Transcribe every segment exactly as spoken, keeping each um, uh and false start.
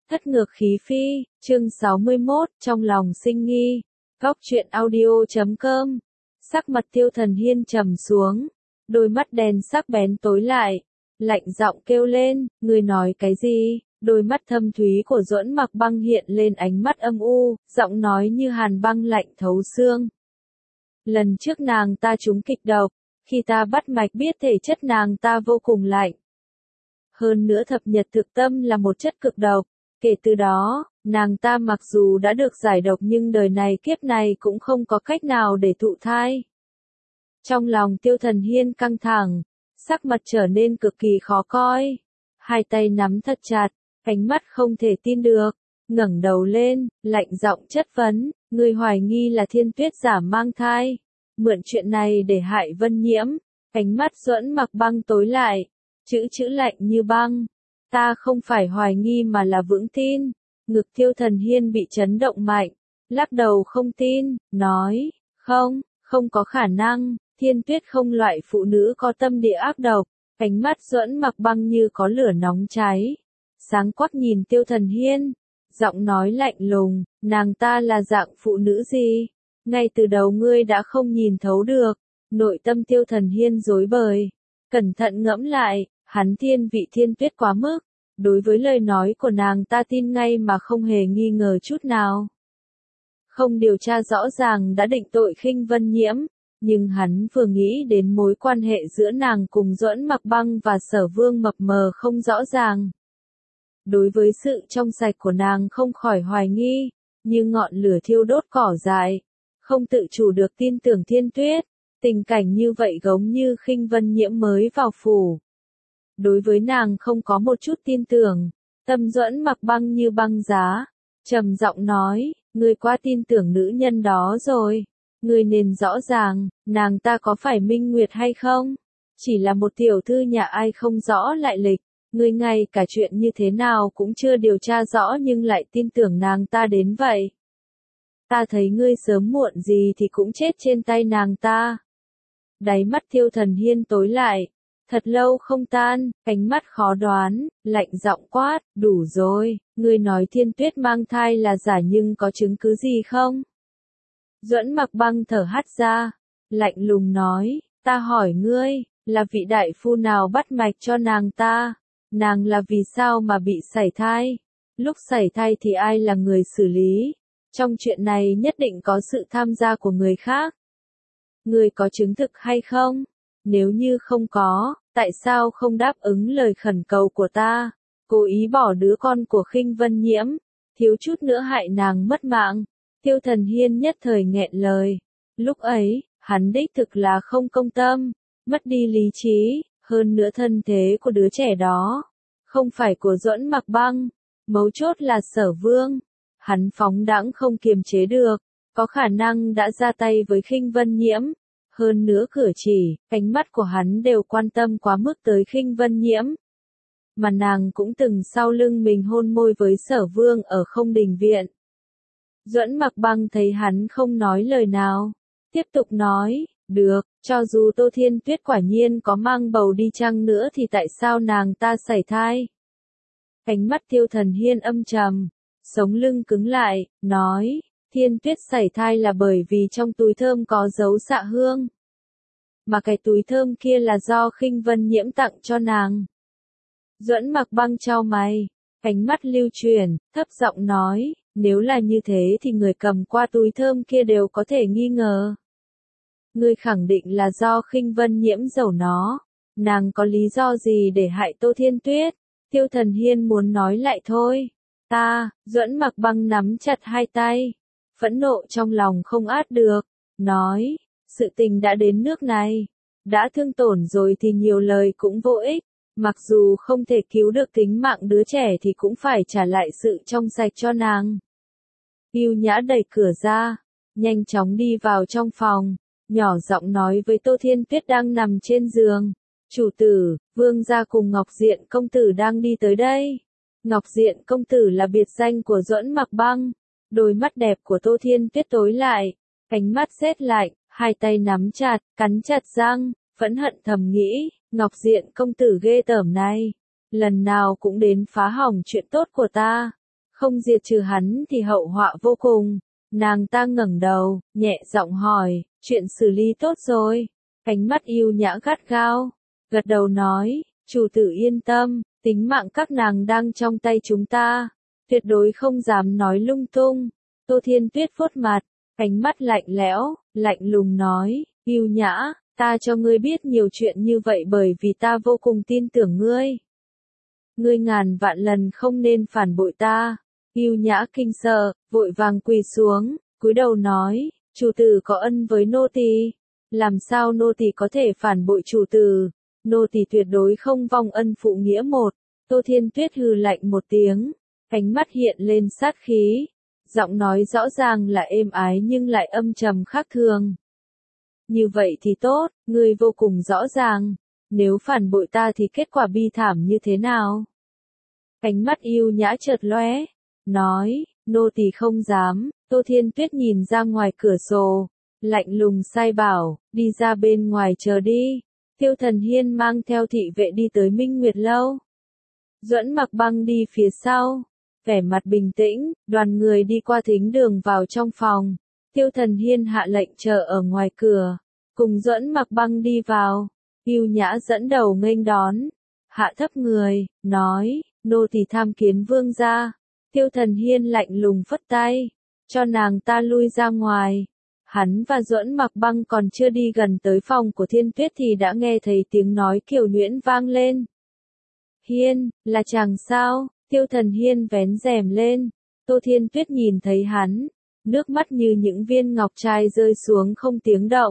Thất ngược khí phi, chương sáu mươi mốt, trong lòng sinh nghi. Góc truyện audio chấm com. Sắc mặt Tiêu Thần Hiên trầm xuống, đôi mắt đen sắc bén tối lại, lạnh giọng kêu lên, ngươi nói cái gì? Đôi mắt thâm thúy của Duẫn Mặc Băng hiện lên ánh mắt âm u, giọng nói như hàn băng lạnh thấu xương. Lần trước nàng ta trúng kịch độc, khi ta bắt mạch biết thể chất nàng ta vô cùng lạnh. Hơn nữa thập nhật thực tâm là một chất cực độc. Kể từ đó, nàng ta mặc dù đã được giải độc nhưng đời này kiếp này cũng không có cách nào để thụ thai. Trong lòng Tiêu Thần Hiên căng thẳng, sắc mặt trở nên cực kỳ khó coi. Hai tay nắm thật chặt, ánh mắt không thể tin được, ngẩng đầu lên, lạnh giọng chất vấn, người hoài nghi là Thiên Tuyết giả mang thai. Mượn chuyện này để hại Vân Nhiễm, ánh mắt Duẫn Mặc Băng tối lại, chữ chữ lạnh như băng. Ta không phải hoài nghi mà là vững tin. Ngực Tiêu Thần Hiên bị chấn động mạnh, lắc đầu không tin, nói, không, không có khả năng, Thiên Tuyết không loại phụ nữ có tâm địa ác độc. Ánh mắt Duẫn Mặc Băng như có lửa nóng cháy, sáng quắc nhìn Tiêu Thần Hiên, giọng nói lạnh lùng, nàng ta là dạng phụ nữ gì? Ngay từ đầu ngươi đã không nhìn thấu được. Nội tâm Tiêu Thần Hiên rối bời, cẩn thận ngẫm lại. Hắn thiên vị Thiên Tuyết quá mức, đối với lời nói của nàng ta tin ngay mà không hề nghi ngờ chút nào. Không điều tra rõ ràng đã định tội khinh Vân Nhiễm, nhưng hắn vừa nghĩ đến mối quan hệ giữa nàng cùng Duẫn Mặc Băng và Sở Vương mập mờ không rõ ràng. Đối với sự trong sạch của nàng không khỏi hoài nghi, như ngọn lửa thiêu đốt cỏ dại, không tự chủ được tin tưởng Thiên Tuyết. Tình cảnh như vậy giống như khinh Vân Nhiễm mới vào phủ. Đối với nàng không có một chút tin tưởng, tâm Duẫn Mặc Băng như băng giá, trầm giọng nói, ngươi quá tin tưởng nữ nhân đó rồi, ngươi nên rõ ràng, nàng ta có phải Minh Nguyệt hay không? Chỉ là một tiểu thư nhà ai không rõ lại lịch, ngươi ngay cả chuyện như thế nào cũng chưa điều tra rõ nhưng lại tin tưởng nàng ta đến vậy. Ta thấy ngươi sớm muộn gì thì cũng chết trên tay nàng ta. Đáy mắt Tiêu Thần Hiên tối lại. Thật lâu không tan, ánh mắt khó đoán, lạnh giọng quát, đủ rồi, ngươi nói Thiên Tuyết mang thai là giả nhưng có chứng cứ gì không? Duẫn Mặc Băng thở hắt ra, lạnh lùng nói, ta hỏi ngươi, là vị đại phu nào bắt mạch cho nàng ta? Nàng là vì sao mà bị sảy thai? Lúc sảy thai thì ai là người xử lý? Trong chuyện này nhất định có sự tham gia của người khác. Ngươi có chứng thực hay không? Nếu như không có, tại sao không đáp ứng lời khẩn cầu của ta? Cố ý bỏ đứa con của khinh Vân Nhiễm, thiếu chút nữa hại nàng mất mạng. Tiêu Thần Hiên nhất thời nghẹn lời. Lúc ấy, hắn đích thực là không công tâm, mất đi lý trí, hơn nữa thân thế của đứa trẻ đó. Không phải của Duẫn Mặc Băng, mấu chốt là Sở Vương. Hắn phóng đãng không kiềm chế được, có khả năng đã ra tay với khinh Vân Nhiễm. Hơn nữa cử chỉ, ánh mắt của hắn đều quan tâm quá mức tới khinh Vân Nhiễm. Mà nàng cũng từng sau lưng mình hôn môi với Sở Vương ở Không Đình Viện. Duẫn Mặc Băng thấy hắn không nói lời nào, tiếp tục nói, được, cho dù Tô Thiên Tuyết quả nhiên có mang bầu đi chăng nữa thì tại sao nàng ta sảy thai? Ánh mắt Tiêu Thần Hiên âm trầm, sống lưng cứng lại, nói, Thiên Tuyết sảy thai là bởi vì trong túi thơm có dấu xạ hương. Mà cái túi thơm kia là do khinh Vân Nhiễm tặng cho nàng. Duẫn Mặc Băng chau mày, ánh mắt lưu chuyển, thấp giọng nói, nếu là như thế thì người cầm qua túi thơm kia đều có thể nghi ngờ. Ngươi khẳng định là do khinh Vân Nhiễm giấu nó, nàng có lý do gì để hại Tô Thiên Tuyết? Tiêu Thần Hiên muốn nói lại thôi. Ta, Duẫn Mặc Băng nắm chặt hai tay, phẫn nộ trong lòng không át được, nói, sự tình đã đến nước này, đã thương tổn rồi thì nhiều lời cũng vô ích, mặc dù không thể cứu được tính mạng đứa trẻ thì cũng phải trả lại sự trong sạch cho nàng. Yêu Nhã đẩy cửa ra, nhanh chóng đi vào trong phòng, nhỏ giọng nói với Tô Thiên Tuyết đang nằm trên giường, chủ tử, Vương gia cùng Ngọc Diện công tử đang đi tới đây. Ngọc Diện công tử là biệt danh của Duẫn Mặc Băng. Đôi mắt đẹp của Tô Thiên Tuyết tối lại, ánh mắt sét lạnh, hai tay nắm chặt, cắn chặt răng, phẫn hận thầm nghĩ, Ngọc Diện công tử ghê tởm này, lần nào cũng đến phá hỏng chuyện tốt của ta. không diệt trừ hắn thì hậu họa vô cùng. Nàng ta ngẩng đầu, nhẹ giọng hỏi, chuyện xử lý tốt rồi. Ánh mắt yêu nhã gắt gao, gật đầu nói, chủ tử yên tâm, tính mạng các nàng đang trong tay chúng ta, tuyệt đối không dám nói lung tung. Tô Thiên Tuyết vuốt mặt, ánh mắt lạnh lẽo, lạnh lùng nói, yêu nhã, ta cho ngươi biết nhiều chuyện như vậy bởi vì ta vô cùng tin tưởng ngươi. Ngươi ngàn vạn lần không nên phản bội ta. Yêu nhã kinh sợ, vội vàng quỳ xuống, cúi đầu nói, chủ tử có ân với nô tỳ, làm sao nô tỳ có thể phản bội chủ tử, nô tỳ tuyệt đối không vong ân phụ nghĩa một. Tô Thiên Tuyết hừ lạnh một tiếng, ánh mắt hiện lên sát khí, giọng nói rõ ràng là êm ái nhưng lại âm trầm khác thường. Như vậy thì tốt, ngươi vô cùng rõ ràng, nếu phản bội ta thì kết quả bi thảm như thế nào? Ánh mắt yêu nhã chợt lóe, nói, nô tỳ không dám. Tô Thiên Tuyết nhìn ra ngoài cửa sổ, lạnh lùng sai bảo, đi ra bên ngoài chờ đi. Tiêu Thần Hiên mang theo thị vệ đi tới Minh Nguyệt Lâu. Duẫn Mặc Băng đi phía sau, vẻ mặt bình tĩnh, đoàn người đi qua thính đường vào trong phòng. Tiêu Thần Hiên hạ lệnh chờ ở ngoài cửa, cùng Duẫn Mặc Băng đi vào. Yêu nhã dẫn đầu nghênh đón, hạ thấp người, nói, nô tỳ tham kiến vương gia. Tiêu Thần Hiên lạnh lùng phất tay, cho nàng ta lui ra ngoài. Hắn và Duẫn Mặc Băng còn chưa đi gần tới phòng của Thiên Tuyết thì đã nghe thấy tiếng nói kiều nhuyễn vang lên. Hiên, là chàng sao? Tiêu Thần Hiên vén rèm lên, Tô Thiên Tuyết nhìn thấy hắn, nước mắt như những viên ngọc trai rơi xuống không tiếng động.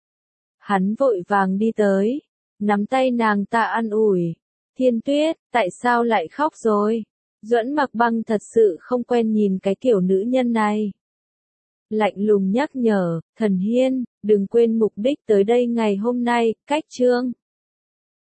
Hắn vội vàng đi tới, nắm tay nàng ta an ủi. Thiên Tuyết, tại sao lại khóc rồi? Duẫn Mặc Băng thật sự không quen nhìn cái kiểu nữ nhân này. Lạnh lùng nhắc nhở, Thần Hiên, đừng quên mục đích tới đây ngày hôm nay, cách chương.